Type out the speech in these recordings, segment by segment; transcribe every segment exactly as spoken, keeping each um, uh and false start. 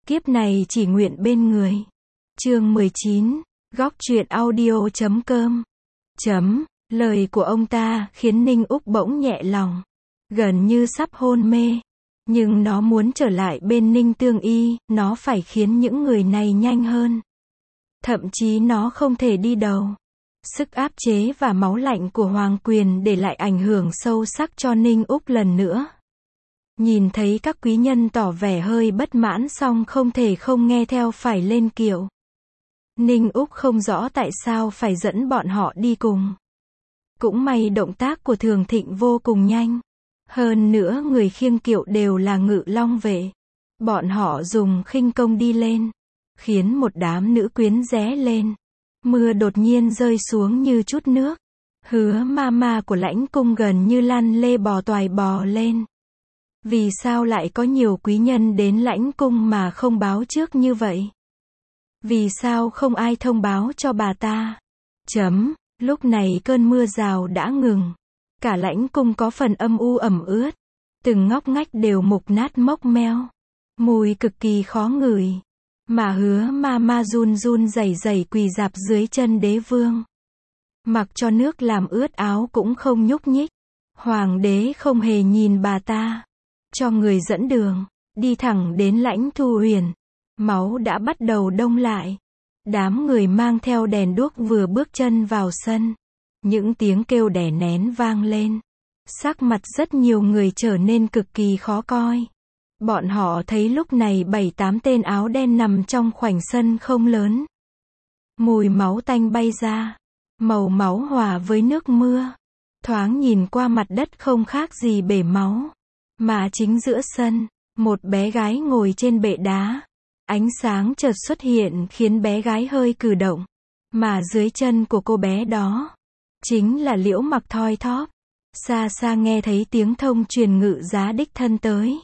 Kiếp này chỉ nguyện bên người. Chương mười chín, góc truyện audio chấm com. Chấm, lời của ông ta khiến Ninh Úc bỗng nhẹ lòng, gần như sắp hôn mê. Nhưng nó muốn trở lại bên Ninh Tương Y, nó phải khiến những người này nhanh hơn. Thậm chí nó không thể đi đầu. Sức áp chế và máu lạnh của Hoàng Quyền để lại ảnh hưởng sâu sắc cho Ninh Úc lần nữa. Nhìn thấy các quý nhân tỏ vẻ hơi bất mãn song không thể không nghe theo phải lên kiệu. Ninh Úc không rõ tại sao phải dẫn bọn họ đi cùng. Cũng may động tác của Thường Thịnh vô cùng nhanh. Hơn nữa người khiêng kiệu đều là Ngự Long vệ. Bọn họ dùng khinh công đi lên, khiến một đám nữ quyến ré lên. Mưa đột nhiên rơi xuống như chút nước. Hứa ma ma của lãnh cung gần như lăn lê bò toài bò lên. Vì sao lại có nhiều quý nhân đến lãnh cung mà không báo trước như vậy? Vì sao không ai thông báo cho bà ta? Chấm, lúc này cơn mưa rào đã ngừng. Cả lãnh cung có phần âm u ẩm ướt. Từng ngóc ngách đều mục nát mốc meo. Mùi cực kỳ khó ngửi. Mà hứa ma ma run run rẩy rẩy quỳ rạp dưới chân đế vương. Mặc cho nước làm ướt áo cũng không nhúc nhích. Hoàng đế không hề nhìn bà ta. Cho người dẫn đường, đi thẳng đến lãnh thu huyền. Máu đã bắt đầu đông lại. Đám người mang theo đèn đuốc vừa bước chân vào sân. Những tiếng kêu đè nén vang lên. Sắc mặt rất nhiều người trở nên cực kỳ khó coi. Bọn họ thấy lúc này bảy tám tên áo đen nằm trong khoảnh sân không lớn. Mùi máu tanh bay ra. Màu máu hòa với nước mưa. Thoáng nhìn qua mặt đất không khác gì bể máu. Mà chính giữa sân, một bé gái ngồi trên bệ đá. Ánh sáng chợt xuất hiện khiến bé gái hơi cử động. Mà dưới chân của cô bé đó, chính là Liễu Mặc thoi thóp. Xa xa nghe thấy tiếng thông truyền Ngự Giá đích thân tới.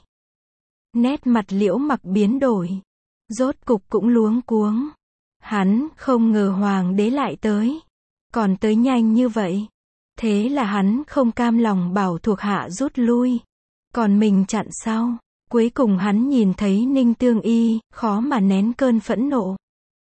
Nét mặt Liễu Mặc biến đổi. Rốt cục cũng luống cuống. Hắn không ngờ Hoàng đế lại tới. Còn tới nhanh như vậy. Thế là hắn không cam lòng bảo thuộc hạ rút lui. Còn mình chặn sau. Cuối cùng hắn nhìn thấy Ninh Tương Y, khó mà nén cơn phẫn nộ.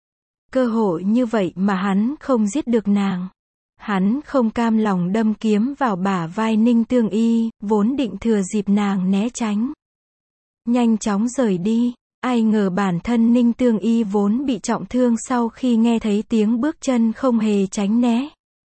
Cơ hội như vậy mà hắn không giết được nàng. Hắn không cam lòng đâm kiếm vào bả vai Ninh Tương Y, vốn định thừa dịp nàng né tránh. Nhanh chóng rời đi. Ai ngờ bản thân Ninh Tương Y vốn bị trọng thương sau khi nghe thấy tiếng bước chân không hề tránh né.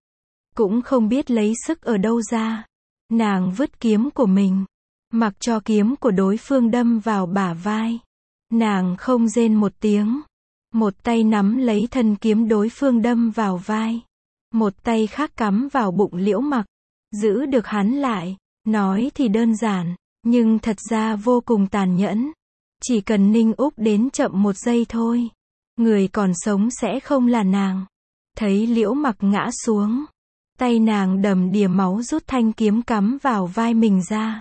Cũng không biết lấy sức ở đâu ra. Nàng vứt kiếm của mình. Mặc cho kiếm của đối phương đâm vào bả vai. Nàng không rên một tiếng. Một tay nắm lấy thân kiếm đối phương đâm vào vai. Một tay khác cắm vào bụng Liễu Mặc. Giữ được hắn lại. Nói thì đơn giản. Nhưng thật ra vô cùng tàn nhẫn. Chỉ cần Ninh Úc đến chậm một giây thôi. Người còn sống sẽ không là nàng. Thấy Liễu Mặc ngã xuống. Tay nàng đầm đìa máu rút thanh kiếm cắm vào vai mình ra.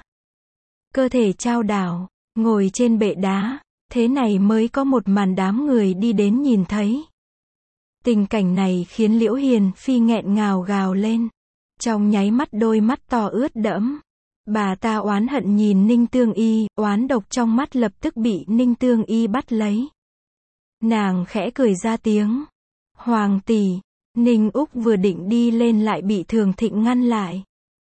Cơ thể chao đảo, ngồi trên bệ đá, thế này mới có một màn đám người đi đến nhìn thấy. Tình cảnh này khiến Liễu Hiền Phi nghẹn ngào gào lên. Trong nháy mắt đôi mắt to ướt đẫm. Bà ta oán hận nhìn Ninh Tương Y, oán độc trong mắt lập tức bị Ninh Tương Y bắt lấy. Nàng khẽ cười ra tiếng. Hoàng tỷ, Ninh Úc vừa định đi lên lại bị Thường Thịnh ngăn lại.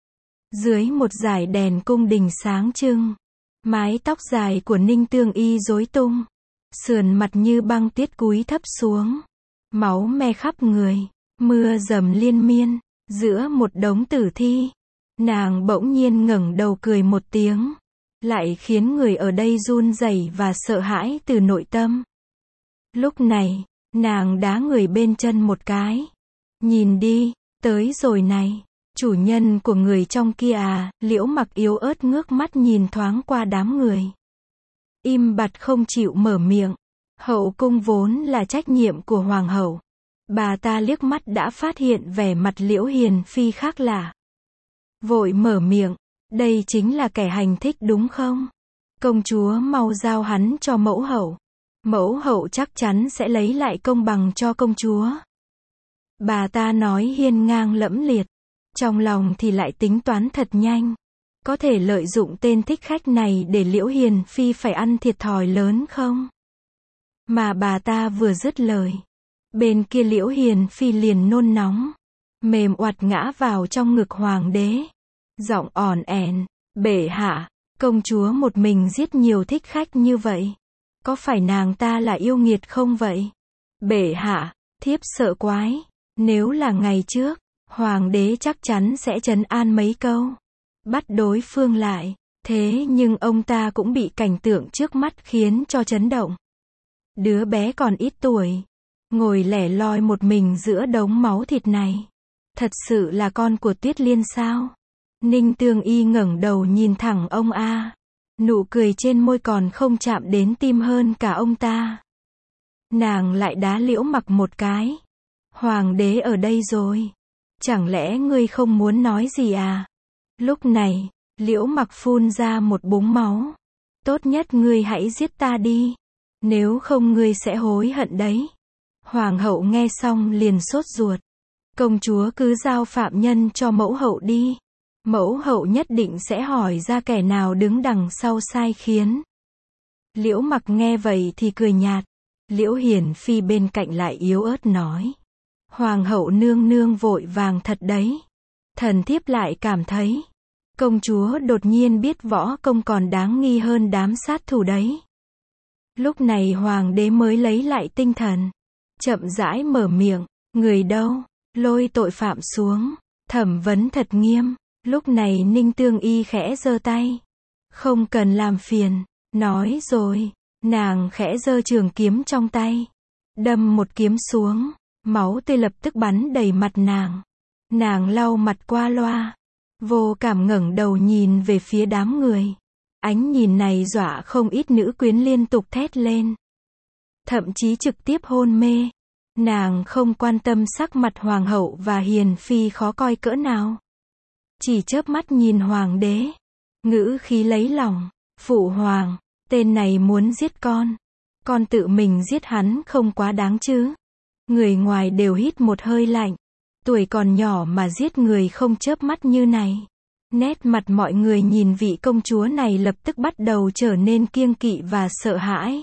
Dưới một dải đèn cung đình sáng trưng, mái tóc dài của Ninh Tương Y rối tung, sườn mặt như băng tiết cúi thấp xuống, máu me khắp người, mưa dầm liên miên, giữa một đống tử thi, nàng bỗng nhiên ngẩng đầu cười một tiếng, lại khiến người ở đây run rẩy và sợ hãi từ nội tâm. Lúc này, nàng đá người bên chân một cái. Nhìn đi, tới rồi này. Chủ nhân của người trong kia à, Liễu Mặc yếu ớt ngước mắt nhìn thoáng qua đám người. Im bặt không chịu mở miệng. Hậu cung vốn là trách nhiệm của Hoàng hậu. Bà ta liếc mắt đã phát hiện vẻ mặt Liễu Hiền Phi khác lạ. Vội mở miệng, đây chính là kẻ hành thích đúng không? Công chúa mau giao hắn cho mẫu hậu. Mẫu hậu chắc chắn sẽ lấy lại công bằng cho công chúa. Bà ta nói hiên ngang lẫm liệt. Trong lòng thì lại tính toán thật nhanh. Có thể lợi dụng tên thích khách này để Liễu Hiền Phi phải ăn thiệt thòi lớn không? Mà bà ta vừa dứt lời, bên kia Liễu Hiền Phi liền nôn nóng, mềm oặt ngã vào trong ngực hoàng đế. Giọng ỏn ẻn, bệ hạ, công chúa một mình giết nhiều thích khách như vậy. Có phải nàng ta là yêu nghiệt không vậy? Bệ hạ, thiếp sợ quái. Nếu là ngày trước, hoàng đế chắc chắn sẽ trấn an mấy câu, bắt đối phương lại. Thế nhưng ông ta cũng bị cảnh tượng trước mắt khiến cho chấn động. Đứa bé còn ít tuổi, ngồi lẻ loi một mình giữa đống máu thịt này. Thật sự là con của Tuyết Liên sao? Ninh Tương Y ngẩng đầu nhìn thẳng ông A. Nụ cười trên môi còn không chạm đến tim hơn cả ông ta. Nàng lại đá Liễu Mặc một cái. Hoàng đế ở đây rồi. Chẳng lẽ ngươi không muốn nói gì à? Lúc này, Liễu Mặc phun ra một búng máu. Tốt nhất ngươi hãy giết ta đi. Nếu không ngươi sẽ hối hận đấy. Hoàng hậu nghe xong liền sốt ruột. Công chúa cứ giao phạm nhân cho mẫu hậu đi. Mẫu hậu nhất định sẽ hỏi ra kẻ nào đứng đằng sau sai khiến. Liễu Mặc nghe vậy thì cười nhạt. Liễu Hiền Phi bên cạnh lại yếu ớt nói. Hoàng hậu nương nương vội vàng thật đấy. Thần thiếp lại cảm thấy, công chúa đột nhiên biết võ công còn đáng nghi hơn đám sát thủ đấy. Lúc này hoàng đế mới lấy lại tinh thần. Chậm rãi mở miệng, người đâu, lôi tội phạm xuống, thẩm vấn thật nghiêm. Lúc này Ninh Tương Y khẽ giơ tay. Không cần làm phiền, nói rồi, nàng khẽ giơ trường kiếm trong tay. Đâm một kiếm xuống, máu tươi lập tức bắn đầy mặt nàng. Nàng lau mặt qua loa, vô cảm ngẩng đầu nhìn về phía đám người. Ánh nhìn này dọa không ít nữ quyến liên tục thét lên. Thậm chí trực tiếp hôn mê. Nàng không quan tâm sắc mặt hoàng hậu và hiền phi khó coi cỡ nào. Chỉ chớp mắt nhìn hoàng đế. Ngữ khí lấy lòng. Phụ hoàng, tên này muốn giết con. Con tự mình giết hắn không quá đáng chứ. Người ngoài đều hít một hơi lạnh. Tuổi còn nhỏ mà giết người không chớp mắt như này. Nét mặt mọi người nhìn vị công chúa này lập tức bắt đầu trở nên kiêng kỵ và sợ hãi.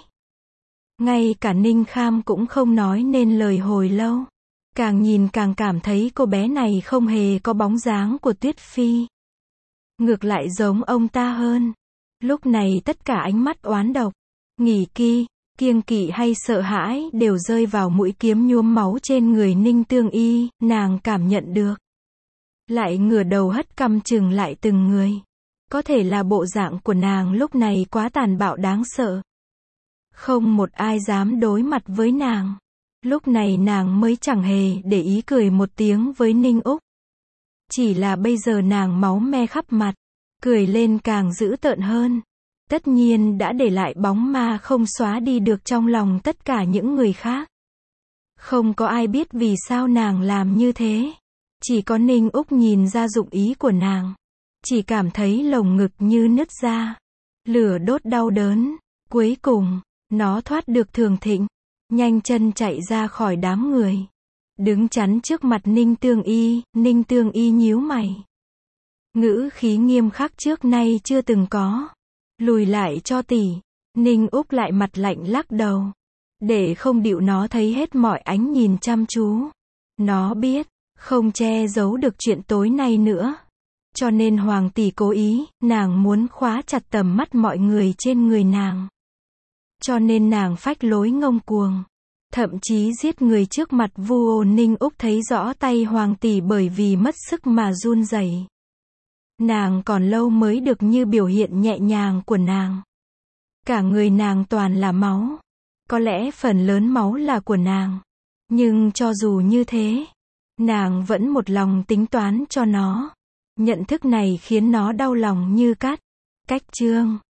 Ngay cả Ninh Kham cũng không nói nên lời hồi lâu. Càng nhìn càng cảm thấy cô bé này không hề có bóng dáng của Tuyết Phi. Ngược lại giống ông ta hơn. Lúc này tất cả ánh mắt oán độc, nghỉ ki, kiêng kỵ hay sợ hãi đều rơi vào mũi kiếm nhuốm máu trên người Ninh Tương Y, nàng cảm nhận được. Lại ngửa đầu hất cằm chừng lại từng người. Có thể là bộ dạng của nàng lúc này quá tàn bạo đáng sợ. Không một ai dám đối mặt với nàng. Lúc này nàng mới chẳng hề để ý cười một tiếng với Ninh Úc. Chỉ là bây giờ nàng máu me khắp mặt, cười lên càng dữ tợn hơn. Tất nhiên đã để lại bóng ma không xóa đi được trong lòng tất cả những người khác. Không có ai biết vì sao nàng làm như thế. Chỉ có Ninh Úc nhìn ra dụng ý của nàng. Chỉ cảm thấy lồng ngực như nứt ra. Lửa đốt đau đớn. Cuối cùng, nó thoát được Thường Thịnh. Nhanh chân chạy ra khỏi đám người. Đứng chắn trước mặt Ninh Tương Y, Ninh Tương Y nhíu mày. Ngữ khí nghiêm khắc trước nay chưa từng có. Lùi lại cho tỷ. Ninh Úc lại mặt lạnh lắc đầu. Để không điệu nó thấy hết mọi ánh nhìn chăm chú. Nó biết, không che giấu được chuyện tối nay nữa. Cho nên hoàng tỷ cố ý, nàng muốn khóa chặt tầm mắt mọi người trên người nàng. Cho nên nàng phách lối ngông cuồng. Thậm chí giết người trước mặt Vu Ô. Ninh Úc thấy rõ tay hoàng tỷ bởi vì mất sức mà run rẩy. Nàng còn lâu mới được như biểu hiện nhẹ nhàng của nàng. Cả người nàng toàn là máu. Có lẽ phần lớn máu là của nàng. Nhưng cho dù như thế, nàng vẫn một lòng tính toán cho nó. Nhận thức này khiến nó đau lòng như cắt. Cách chương